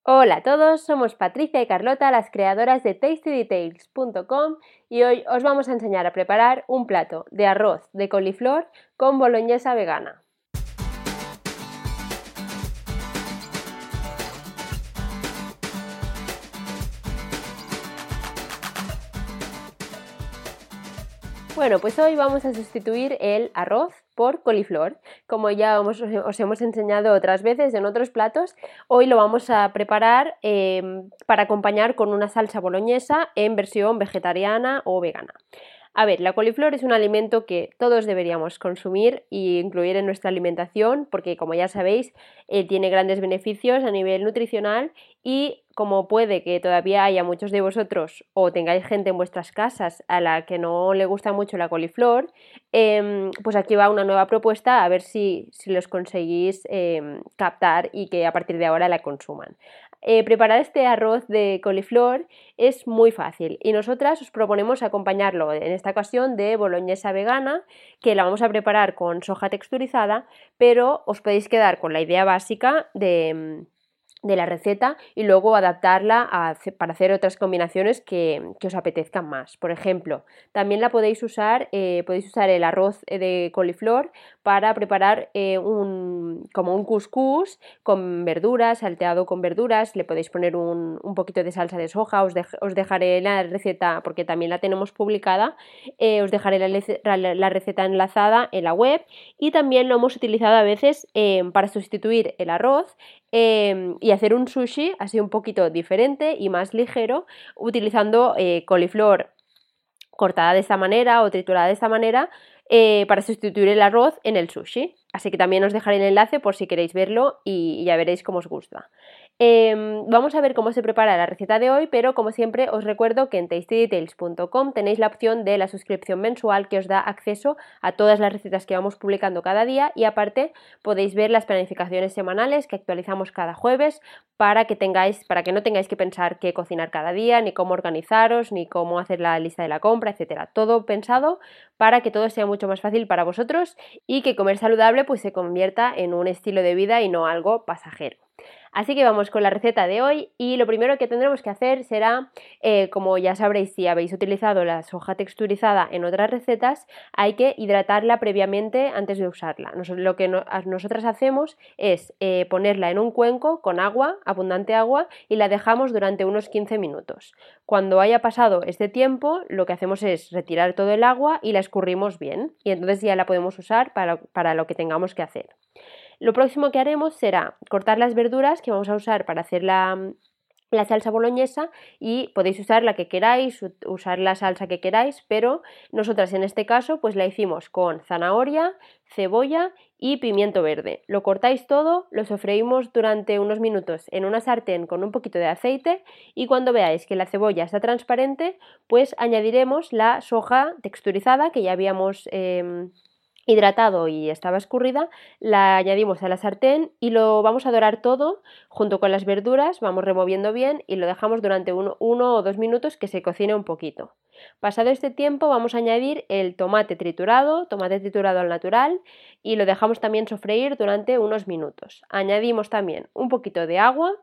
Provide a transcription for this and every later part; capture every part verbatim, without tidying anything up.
Hola a todos, somos Patricia y Carlota, las creadoras de tasty details punto com, y hoy os vamos a enseñar a preparar un plato de arroz de coliflor con boloñesa vegana. Bueno, pues hoy vamos a sustituir el arroz por coliflor. Como ya os, os hemos enseñado otras veces en otros platos, hoy lo vamos a preparar eh, para acompañar con una salsa boloñesa en versión vegetariana o vegana. A ver, la coliflor es un alimento que todos deberíamos consumir e incluir en nuestra alimentación porque, como ya sabéis, eh, tiene grandes beneficios a nivel nutricional y como puede que todavía haya muchos de vosotros o tengáis gente en vuestras casas a la que no le gusta mucho la coliflor, eh, pues aquí va una nueva propuesta a ver si, si los conseguís eh, captar y que a partir de ahora la consuman. Eh, preparar este arroz de coliflor es muy fácil y nosotras os proponemos acompañarlo en esta ocasión de boloñesa vegana, que la vamos a preparar con soja texturizada, pero os podéis quedar con la idea básica de, de la receta y luego adaptarla a, para hacer otras combinaciones que, que os apetezcan más. Por ejemplo, también la podéis usar, eh, podéis usar el arroz de coliflor para preparar eh, un, como un couscous con verduras, salteado con verduras. Le podéis poner un, un poquito de salsa de soja. Os, de, os dejaré la receta, porque también la tenemos publicada, eh, os dejaré la, la, la receta enlazada en la web, y también lo hemos utilizado a veces eh, para sustituir el arroz eh, y hacer un sushi así un poquito diferente y más ligero, utilizando eh, coliflor cortada de esta manera o triturada de esta manera, eh, para sustituir el arroz en el sushi. Así que también os dejaré el enlace por si queréis verlo y, y ya veréis cómo os gusta. Eh, vamos a ver cómo se prepara la receta de hoy, pero como siempre os recuerdo que en tasty details punto com tenéis la opción de la suscripción mensual, que os da acceso a todas las recetas que vamos publicando cada día, y aparte podéis ver las planificaciones semanales que actualizamos cada jueves para que tengáis, para que no tengáis que pensar qué cocinar cada día, ni cómo organizaros, ni cómo hacer la lista de la compra, etcétera. Todo pensado para que todo sea mucho más fácil para vosotros y que comer saludable pues se convierta en un estilo de vida y no algo pasajero. Así que vamos con la receta de hoy, y lo primero que tendremos que hacer será, eh, como ya sabréis si habéis utilizado la soja texturizada en otras recetas, hay que hidratarla previamente antes de usarla. Nos, lo que no, nosotras hacemos es eh, ponerla en un cuenco con agua, abundante agua, y la dejamos durante unos quince minutos. Cuando haya pasado este tiempo, lo que hacemos es retirar todo el agua y la escurrimos bien, y entonces ya la podemos usar para, para lo que tengamos que hacer. Lo próximo que haremos será cortar las verduras que vamos a usar para hacer la, la salsa boloñesa, y podéis usar la que queráis, usar la salsa que queráis, pero nosotras en este caso pues la hicimos con zanahoria, cebolla y pimiento verde. Lo cortáis todo, lo sofreímos durante unos minutos en una sartén con un poquito de aceite, y cuando veáis que la cebolla está transparente, pues añadiremos la soja texturizada que ya habíamos eh, hidratado y estaba escurrida. La añadimos a la sartén y lo vamos a dorar todo junto con las verduras, vamos removiendo bien y lo dejamos durante uno, uno o dos minutos que se cocine un poquito. Pasado este tiempo vamos a añadir el tomate triturado, tomate triturado al natural, y lo dejamos también sofreír durante unos minutos. Añadimos también un poquito de agua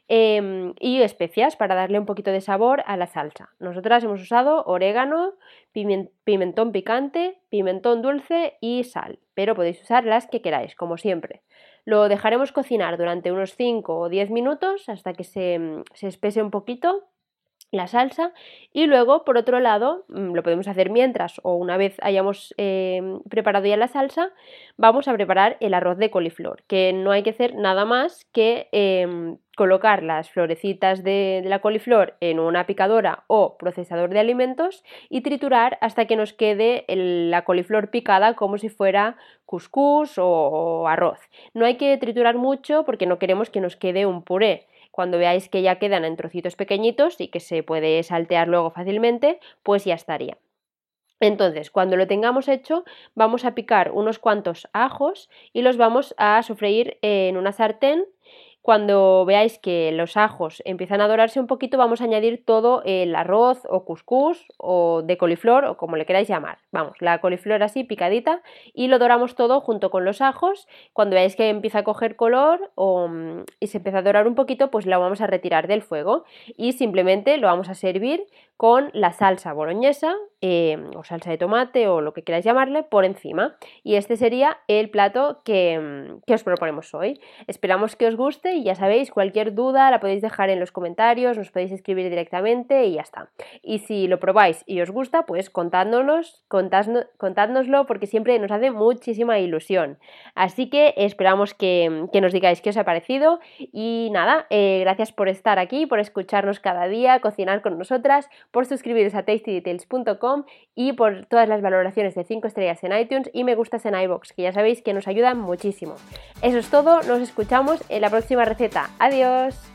eh, y especias para darle un poquito de sabor a la salsa. Nosotras hemos usado orégano, pimentón picante, pimentón dulce y sal, pero podéis usar las que queráis, como siempre. Lo dejaremos cocinar durante unos cinco o diez minutos hasta que se, se espese un poquito la salsa, y luego por otro lado, lo podemos hacer mientras o una vez hayamos eh, preparado ya la salsa, vamos a preparar el arroz de coliflor, que no hay que hacer nada más que eh, colocar las florecitas de, de la coliflor en una picadora o procesador de alimentos y triturar hasta que nos quede el, la coliflor picada como si fuera couscous o, o arroz. No hay que triturar mucho porque no queremos que nos quede un puré. Cuando veáis que ya quedan en trocitos pequeñitos y que se puede saltear luego fácilmente, pues ya estaría. Entonces, cuando lo tengamos hecho, vamos a picar unos cuantos ajos y los vamos a sofreír en una sartén Cuando veáis que los ajos empiezan a dorarse un poquito, vamos a añadir todo el arroz o cuscús o de coliflor o como le queráis llamar. Vamos, la coliflor así picadita y lo doramos todo junto con los ajos. Cuando veáis que empieza a coger color o, y se empieza a dorar un poquito, pues lo vamos a retirar del fuego y simplemente lo vamos a servir con la salsa boloñesa eh, o salsa de tomate o lo que queráis llamarle por encima. Y este sería el plato que, que os proponemos hoy. Esperamos que os guste y ya sabéis, cualquier duda la podéis dejar en los comentarios, nos podéis escribir directamente y ya está. Y si lo probáis y os gusta, pues contádnoslo, contadnos, contádnoslo porque siempre nos hace muchísima ilusión. Así que esperamos que, que nos digáis qué os ha parecido y nada, eh, gracias por estar aquí, por escucharnos cada día, cocinar con nosotras, por suscribiros a tasty details punto com y por todas las valoraciones de cinco estrellas en iTunes y me gustas en iVoox, que ya sabéis que nos ayudan muchísimo. Eso es todo, nos escuchamos en la próxima receta. ¡Adiós!